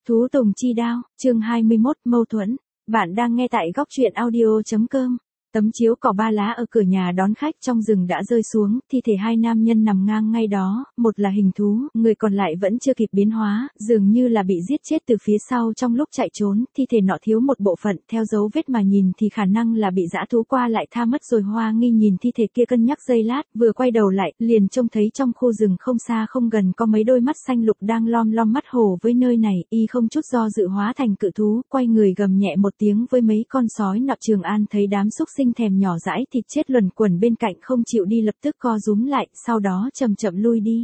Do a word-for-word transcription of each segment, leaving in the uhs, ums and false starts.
Thú Tùng Chi Đao, chương hai mươi mốt, mâu thuẫn. Bạn đang nghe tại góc truyện audio chấm com. Tấm chiếu cỏ ba lá ở cửa nhà đón khách trong rừng đã rơi xuống, thi thể hai nam nhân nằm ngang ngay đó, một là hình thú, người còn lại vẫn chưa kịp biến hóa, dường như là bị giết chết từ phía sau trong lúc chạy trốn, thi thể nọ thiếu một bộ phận, theo dấu vết mà nhìn thì khả năng là bị dã thú qua lại tha mất rồi. Hoa Nghi nhìn thi thể kia cân nhắc giây lát, vừa quay đầu lại, liền trông thấy trong khu rừng không xa không gần có mấy đôi mắt xanh lục đang lom lom mắt hồ với nơi này, y không chút do dự hóa thành cự thú, quay người gầm nhẹ một tiếng với mấy con sói nọ. Trường An thấy đám xúc sinh thèm nhỏ dãi thịt chết luẩn quẩn bên cạnh không chịu đi lập tức co rúm lại, sau đó chậm chậm lui đi.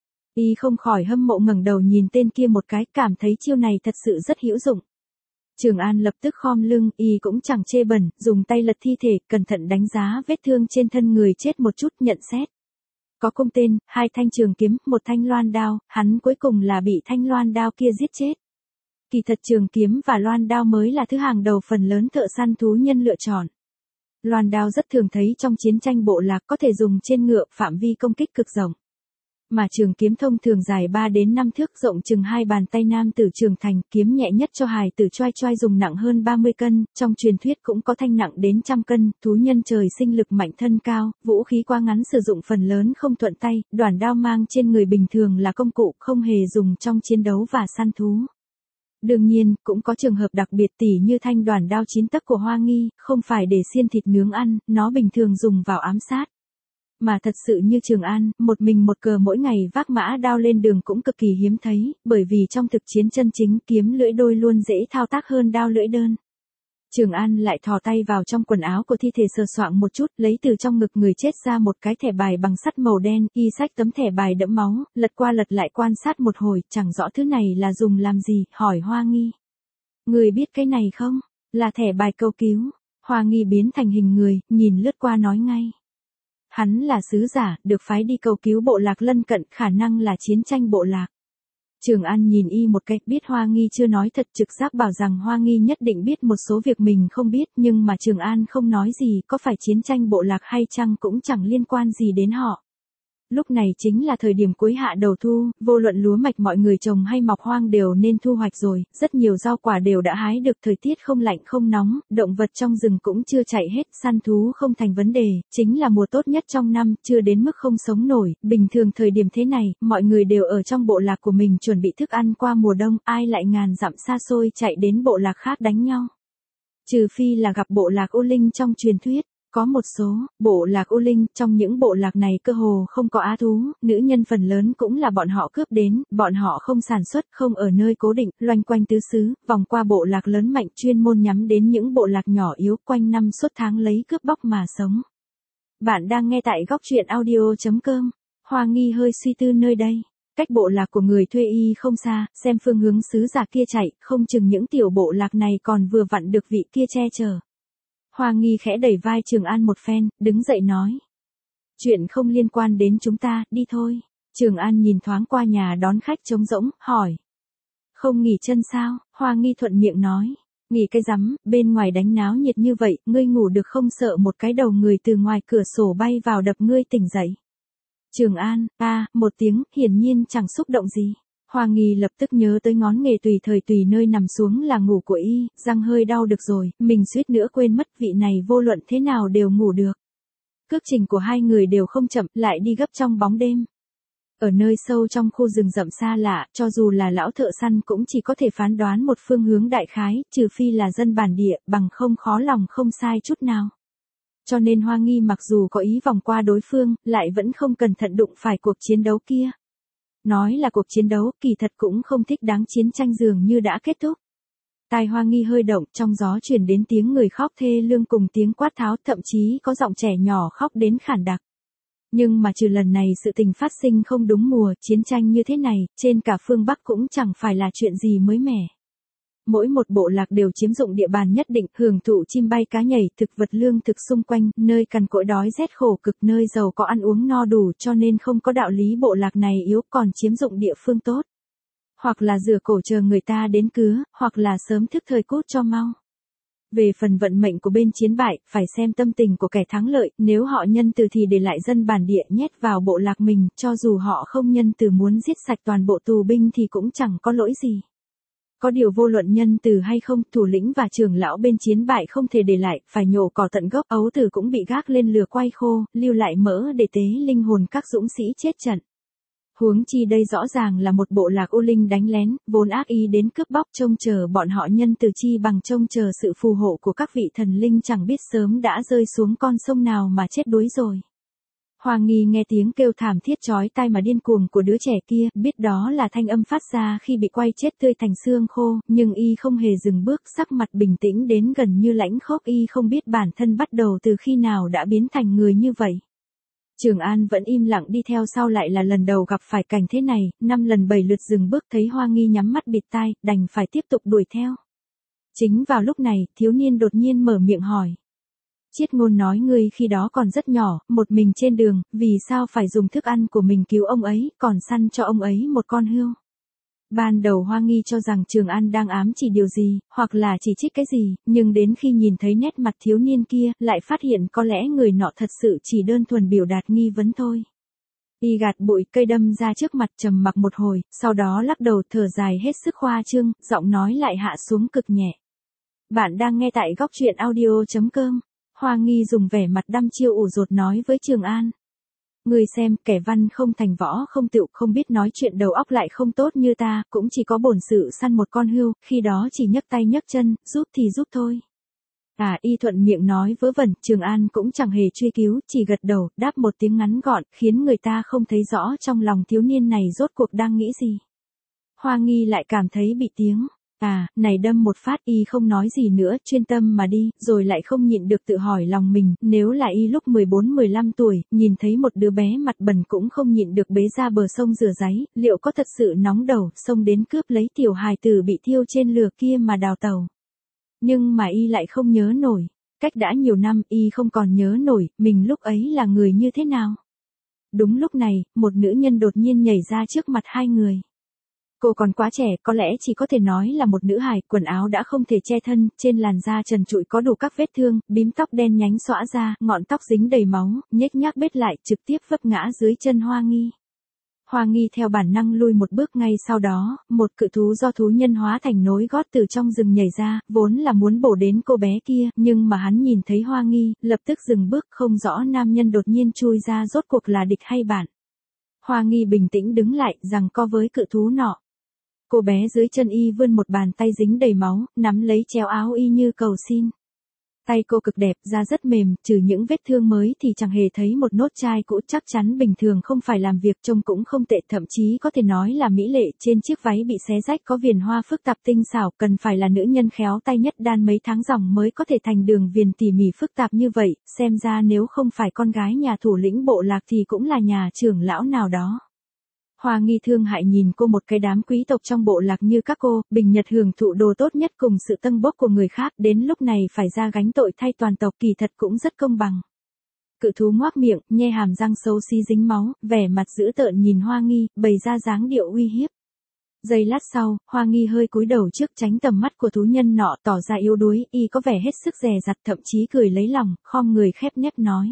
Y không khỏi hâm mộ ngẩng đầu nhìn tên kia một cái, cảm thấy chiêu này thật sự rất hữu dụng. Trường An lập tức khom lưng, y cũng chẳng chê bẩn, dùng tay lật thi thể, cẩn thận đánh giá vết thương trên thân người chết một chút, nhận xét. Có cung tên, hai thanh trường kiếm, một thanh loan đao, hắn cuối cùng là bị thanh loan đao kia giết chết. Kỳ thật trường kiếm và loan đao mới là thứ hàng đầu phần lớn thợ săn thú nhân lựa chọn. Loan đao rất thường thấy trong chiến tranh bộ lạc, có thể dùng trên ngựa, phạm vi công kích cực rộng. Mà trường kiếm thông thường dài ba đến năm thước, rộng chừng hai bàn tay nam tử trưởng thành, kiếm nhẹ nhất cho hài tử choai choai dùng nặng hơn ba mươi cân, trong truyền thuyết cũng có thanh nặng đến trăm cân, thú nhân trời sinh lực mạnh thân cao, vũ khí quá ngắn sử dụng phần lớn không thuận tay, đoản đao mang trên người bình thường là công cụ, không hề dùng trong chiến đấu và săn thú. Đương nhiên, cũng có trường hợp đặc biệt tỉ như thanh đoản đao chín tấc của Hoa Nghi, không phải để xiên thịt nướng ăn, nó bình thường dùng vào ám sát. Mà thật sự như Trường An, một mình một cờ mỗi ngày vác mã đao lên đường cũng cực kỳ hiếm thấy, bởi vì trong thực chiến chân chính kiếm lưỡi đôi luôn dễ thao tác hơn đao lưỡi đơn. Trường An lại thò tay vào trong quần áo của thi thể sờ soạng một chút, lấy từ trong ngực người chết ra một cái thẻ bài bằng sắt màu đen, y xách tấm thẻ bài đẫm máu, lật qua lật lại quan sát một hồi, chẳng rõ thứ này là dùng làm gì, hỏi Hoa Nghi. Người biết cái này không? Là thẻ bài cầu cứu. Hoa Nghi biến thành hình người, nhìn lướt qua nói ngay. Hắn là sứ giả, được phái đi cầu cứu bộ lạc lân cận, khả năng là chiến tranh bộ lạc. Trường An nhìn y một cái, biết Hoa Nghi chưa nói thật, trực giác bảo rằng Hoa Nghi nhất định biết một số việc mình không biết, nhưng mà Trường An không nói gì, có phải chiến tranh bộ lạc hay chăng cũng chẳng liên quan gì đến họ. Lúc này chính là thời điểm cuối hạ đầu thu, vô luận lúa mạch mọi người trồng hay mọc hoang đều nên thu hoạch rồi, rất nhiều rau quả đều đã hái được, thời tiết không lạnh không nóng, động vật trong rừng cũng chưa chạy hết, săn thú không thành vấn đề, chính là mùa tốt nhất trong năm, chưa đến mức không sống nổi, bình thường thời điểm thế này, mọi người đều ở trong bộ lạc của mình chuẩn bị thức ăn qua mùa đông, ai lại ngàn dặm xa xôi chạy đến bộ lạc khác đánh nhau. Trừ phi là gặp bộ lạc U Linh trong truyền thuyết. Có một số, bộ lạc U Linh, trong những bộ lạc này cơ hồ không có á thú, nữ nhân phần lớn cũng là bọn họ cướp đến, bọn họ không sản xuất, không ở nơi cố định, loanh quanh tứ xứ, vòng qua bộ lạc lớn mạnh chuyên môn nhắm đến những bộ lạc nhỏ yếu, quanh năm suốt tháng lấy cướp bóc mà sống. Bạn đang nghe tại góc truyện audio chấm com. Hoa Nghi hơi suy tư nơi đây. Cách bộ lạc của người thuê y không xa, xem phương hướng sứ giả kia chạy, không chừng những tiểu bộ lạc này còn vừa vặn được vị kia che chở. Hoa Nghi khẽ đẩy vai Trường An một phen, đứng dậy nói. Chuyện không liên quan đến chúng ta, đi thôi. Trường An nhìn thoáng qua nhà đón khách trống rỗng, hỏi. Không nghỉ chân sao? Hoa Nghi thuận miệng nói. Nghỉ cái rắm, bên ngoài đánh náo nhiệt như vậy, ngươi ngủ được không, sợ một cái đầu người từ ngoài cửa sổ bay vào đập ngươi tỉnh dậy. Trường An, a, à, một tiếng, hiển nhiên chẳng xúc động gì. Hoa Nghi lập tức nhớ tới ngón nghề tùy thời tùy nơi nằm xuống là ngủ của y, răng hơi đau được rồi, mình suýt nữa quên mất, vị này vô luận thế nào đều ngủ được. Cước trình của hai người đều không chậm, lại đi gấp trong bóng đêm. Ở nơi sâu trong khu rừng rậm xa lạ, cho dù là lão thợ săn cũng chỉ có thể phán đoán một phương hướng đại khái, trừ phi là dân bản địa, bằng không khó lòng không sai chút nào. Cho nên Hoa Nghi mặc dù có ý vòng qua đối phương, lại vẫn không cẩn thận đụng phải cuộc chiến đấu kia. Nói là cuộc chiến đấu, kỳ thật cũng không thích đáng, chiến tranh dường như đã kết thúc. Tai Hoa Nghi hơi động, trong gió truyền đến tiếng người khóc thê lương cùng tiếng quát tháo, thậm chí có giọng trẻ nhỏ khóc đến khản đặc. Nhưng mà trừ lần này sự tình phát sinh không đúng mùa, chiến tranh như thế này, trên cả phương Bắc cũng chẳng phải là chuyện gì mới mẻ. Mỗi một bộ lạc đều chiếm dụng địa bàn nhất định, hưởng thụ chim bay cá nhảy, thực vật lương thực xung quanh, nơi cằn cỗi đói rét khổ cực, nơi giàu có ăn uống no đủ, cho nên không có đạo lý bộ lạc này yếu, còn chiếm dụng địa phương tốt. Hoặc là rửa cổ chờ người ta đến cứa, hoặc là sớm thức thời cút cho mau. Về phần vận mệnh của bên chiến bại, phải xem tâm tình của kẻ thắng lợi, nếu họ nhân từ thì để lại dân bản địa nhét vào bộ lạc mình, cho dù họ không nhân từ muốn giết sạch toàn bộ tù binh thì cũng chẳng có lỗi gì. Có điều vô luận nhân từ hay không, thủ lĩnh và trưởng lão bên chiến bại không thể để lại, phải nhổ cỏ tận gốc. Ấu tử cũng bị gác lên lửa quay khô, lưu lại mỡ để tế linh hồn các dũng sĩ chết trận. Huống chi đây rõ ràng là một bộ lạc U Linh đánh lén, vốn ác ý đến cướp bóc, trông chờ bọn họ nhân từ chi bằng trông chờ sự phù hộ của các vị thần linh, chẳng biết sớm đã rơi xuống con sông nào mà chết đuối rồi. Hoa Nghi nghe tiếng kêu thảm thiết chói tai mà điên cuồng của đứa trẻ kia, biết đó là thanh âm phát ra khi bị quay chết tươi thành xương khô, nhưng y không hề dừng bước, sắc mặt bình tĩnh đến gần như lãnh khốc. Y không biết bản thân bắt đầu từ khi nào đã biến thành người như vậy. Trường An vẫn im lặng đi theo sau, lại là lần đầu gặp phải cảnh thế này, năm lần bảy lượt dừng bước, thấy Hoa Nghi nhắm mắt bịt tai, đành phải tiếp tục đuổi theo. Chính vào lúc này, thiếu niên đột nhiên mở miệng hỏi. Chiết Ngôn nói ngươi khi đó còn rất nhỏ, một mình trên đường, vì sao phải dùng thức ăn của mình cứu ông ấy, còn săn cho ông ấy một con hươu? Ban đầu Hoa Nghi cho rằng Trường An đang ám chỉ điều gì, hoặc là chỉ trích cái gì, nhưng đến khi nhìn thấy nét mặt thiếu niên kia, lại phát hiện có lẽ người nọ thật sự chỉ đơn thuần biểu đạt nghi vấn thôi. Y gạt bụi cây đâm ra trước mặt, trầm mặc một hồi, sau đó lắc đầu thở dài hết sức khoa trương, giọng nói lại hạ xuống cực nhẹ. Bạn đang nghe tại góc truyện audio chấm com. Hoa Nghi dùng vẻ mặt đăm chiêu ủ rột nói với Trường An. Ngươi xem, kẻ văn không thành võ không tựu, không biết nói chuyện, đầu óc lại không tốt như ta, cũng chỉ có bổn sự săn một con hươu, khi đó chỉ nhấc tay nhấc chân, giúp thì giúp thôi. À, y thuận miệng nói vớ vẩn, Trường An cũng chẳng hề truy cứu, chỉ gật đầu, đáp một tiếng ngắn gọn, khiến người ta không thấy rõ trong lòng thiếu niên này rốt cuộc đang nghĩ gì. Hoa Nghi lại cảm thấy bị tiếng. À, này đâm một phát, y không nói gì nữa, chuyên tâm mà đi, rồi lại không nhịn được tự hỏi lòng mình, nếu là y lúc mười bốn mười lăm tuổi, nhìn thấy một đứa bé mặt bẩn cũng không nhịn được bế ra bờ sông rửa ráy, liệu có thật sự nóng đầu, xông đến cướp lấy tiểu hài tử bị thiêu trên lửa kia mà đào tàu. Nhưng mà y lại không nhớ nổi, cách đã nhiều năm, y không còn nhớ nổi, mình lúc ấy là người như thế nào. Đúng lúc này, một nữ nhân đột nhiên nhảy ra trước mặt hai người. Cô còn quá trẻ, có lẽ chỉ có thể nói là một nữ hài, quần áo đã không thể che thân, trên làn da trần trụi có đủ các vết thương, bím tóc đen nhánh xõa ra, ngọn tóc dính đầy máu, nhếch nhác bết lại, trực tiếp vấp ngã dưới chân Hoa Nghi. Hoa Nghi theo bản năng lui một bước, ngay sau đó, một cự thú do thú nhân hóa thành nối gót từ trong rừng nhảy ra, vốn là muốn bổ đến cô bé kia, nhưng mà hắn nhìn thấy Hoa Nghi, lập tức dừng bước, không rõ nam nhân đột nhiên chui ra rốt cuộc là địch hay bạn. Hoa Nghi bình tĩnh đứng lại, giằng co với cự thú nọ. Cô bé dưới chân y vươn một bàn tay dính đầy máu, nắm lấy chéo áo y như cầu xin. Tay cô cực đẹp, da rất mềm, trừ những vết thương mới thì chẳng hề thấy một nốt chai cũ, chắc chắn bình thường không phải làm việc, trông cũng không tệ, thậm chí có thể nói là mỹ lệ. Trên chiếc váy bị xé rách có viền hoa phức tạp tinh xảo, cần phải là nữ nhân khéo tay nhất đan mấy tháng dòng mới có thể thành đường viền tỉ mỉ phức tạp như vậy, xem ra nếu không phải con gái nhà thủ lĩnh bộ lạc thì cũng là nhà trưởng lão nào đó. Hoa Nghi thương hại nhìn cô, một cái đám quý tộc trong bộ lạc như các cô, bình nhật hưởng thụ đồ tốt nhất cùng sự tâng bốc của người khác, đến lúc này phải ra gánh tội thay toàn tộc, kỳ thật cũng rất công bằng. Cự thú ngoác miệng, nhe hàm răng xấu xí dính máu, vẻ mặt dữ tợn nhìn Hoa Nghi, bày ra dáng điệu uy hiếp. Giây lát sau, Hoa Nghi hơi cúi đầu trước tránh tầm mắt của thú nhân nọ, tỏ ra yếu đuối, y có vẻ hết sức dè dặt, thậm chí cười lấy lòng, khom người khép nép nói.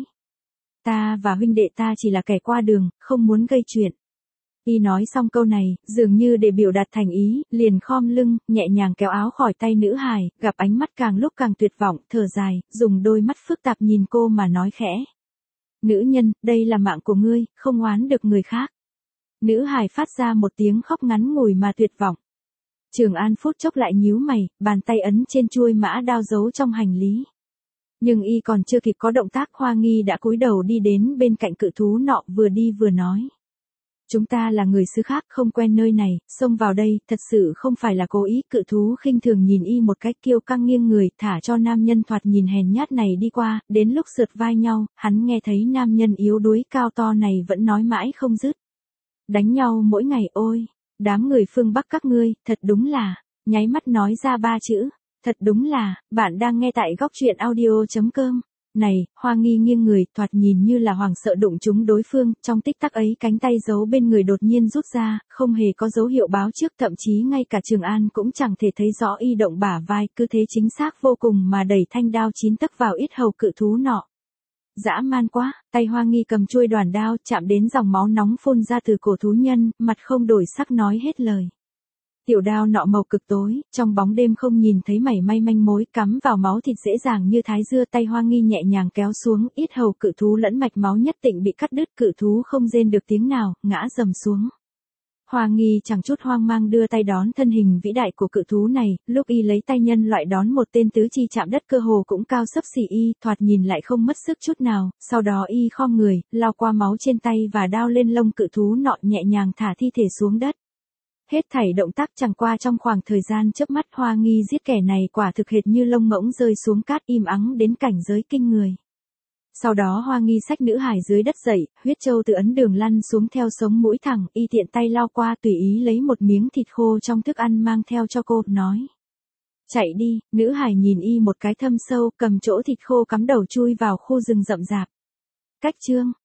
Ta và huynh đệ ta chỉ là kẻ qua đường, không muốn gây chuyện. Y nói xong câu này, dường như để biểu đạt thành ý, liền khom lưng, nhẹ nhàng kéo áo khỏi tay nữ hài, gặp ánh mắt càng lúc càng tuyệt vọng, thở dài, dùng đôi mắt phức tạp nhìn cô mà nói khẽ. Nữ nhân, đây là mạng của ngươi, không oán được người khác. Nữ hài phát ra một tiếng khóc ngắn ngủi mà tuyệt vọng. Trường An phút chốc lại nhíu mày, bàn tay ấn trên chuôi mã đao giấu trong hành lý. Nhưng y còn chưa kịp có động tác, Hoa Nghi đã cúi đầu đi đến bên cạnh cự thú nọ, vừa đi vừa nói. Chúng ta là người xứ khác, không quen nơi này, xông vào đây, thật sự không phải là cố ý. Cự thú khinh thường nhìn y một cách kiêu căng, nghiêng người, thả cho nam nhân thoạt nhìn hèn nhát này đi qua, đến lúc sượt vai nhau, hắn nghe thấy nam nhân yếu đuối cao to này vẫn nói mãi không dứt. Đánh nhau mỗi ngày, ôi, đám người phương Bắc các ngươi, thật đúng là, nháy mắt nói ra ba chữ, thật đúng là. Bạn đang nghe tại góc truyện audio chấm com. Này, Hoa Nghi nghiêng người, thoạt nhìn như là hoảng sợ đụng trúng đối phương, trong tích tắc ấy cánh tay giấu bên người đột nhiên rút ra, không hề có dấu hiệu báo trước, thậm chí ngay cả Trường An cũng chẳng thể thấy rõ y động bả vai, cứ thế chính xác vô cùng mà đẩy thanh đao chín tấc vào yết hầu cự thú nọ. Dã man quá, tay Hoa Nghi cầm chuôi đoản đao, chạm đến dòng máu nóng phun ra từ cổ thú nhân, mặt không đổi sắc nói hết lời. Tiểu đao nọ màu cực tối, trong bóng đêm không nhìn thấy mảy may manh mối, cắm vào máu thịt dễ dàng như thái dưa, tay Hoa Nghi nhẹ nhàng kéo xuống, yết hầu cự thú lẫn mạch máu nhất định bị cắt đứt, cự thú không rên được tiếng nào, ngã rầm xuống. Hoa Nghi chẳng chút hoang mang đưa tay đón thân hình vĩ đại của cự thú này, lúc y lấy tay nhân loại đón một tên tứ chi chạm đất cơ hồ cũng cao xấp xỉ y, thoạt nhìn lại không mất sức chút nào, sau đó y khom người, lao qua máu trên tay và đao lên lông cự thú nọ, nhẹ nhàng thả thi thể xuống đất. Hết thảy động tác chẳng qua trong khoảng thời gian chớp mắt, Hoa Nghi giết kẻ này quả thực hệt như lông ngỗng rơi xuống cát, im ắng đến cảnh giới kinh người. Sau đó Hoa Nghi xách nữ hài dưới đất dậy, huyết châu từ ấn đường lăn xuống theo sống mũi thẳng, y tiện tay lao qua tùy ý lấy một miếng thịt khô trong thức ăn mang theo cho cô, nói. Chạy đi, nữ hài nhìn y một cái thâm sâu, cầm chỗ thịt khô cắm đầu chui vào khu rừng rậm rạp. Cách chương